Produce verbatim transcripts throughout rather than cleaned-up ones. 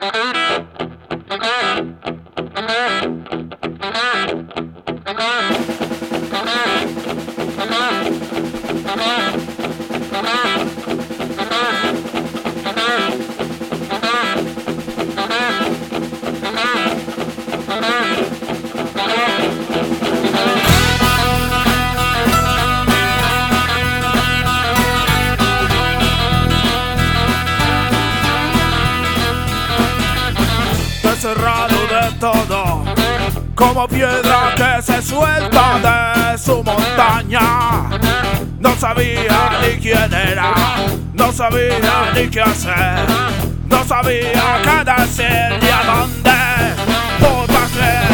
Cerrado de todo, como piedra que se suelta de su montaña. No sabía ni quién era, no sabía ni qué hacer, no sabía qué decir ni a dónde puta creer.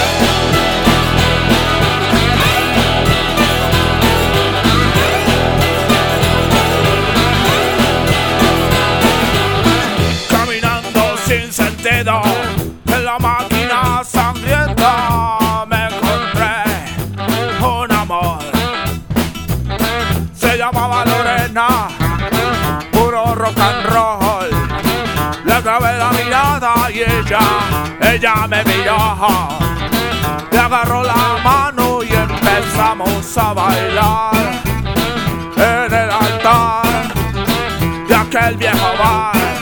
Caminando sin sentido en la máquina sangrienta me encontré un amor. Se llamaba Lorena, puro rock and roll. Le clavé la mirada y ella, ella me miró. Le agarró la mano y empezamos a bailar en el altar de aquel viejo bar.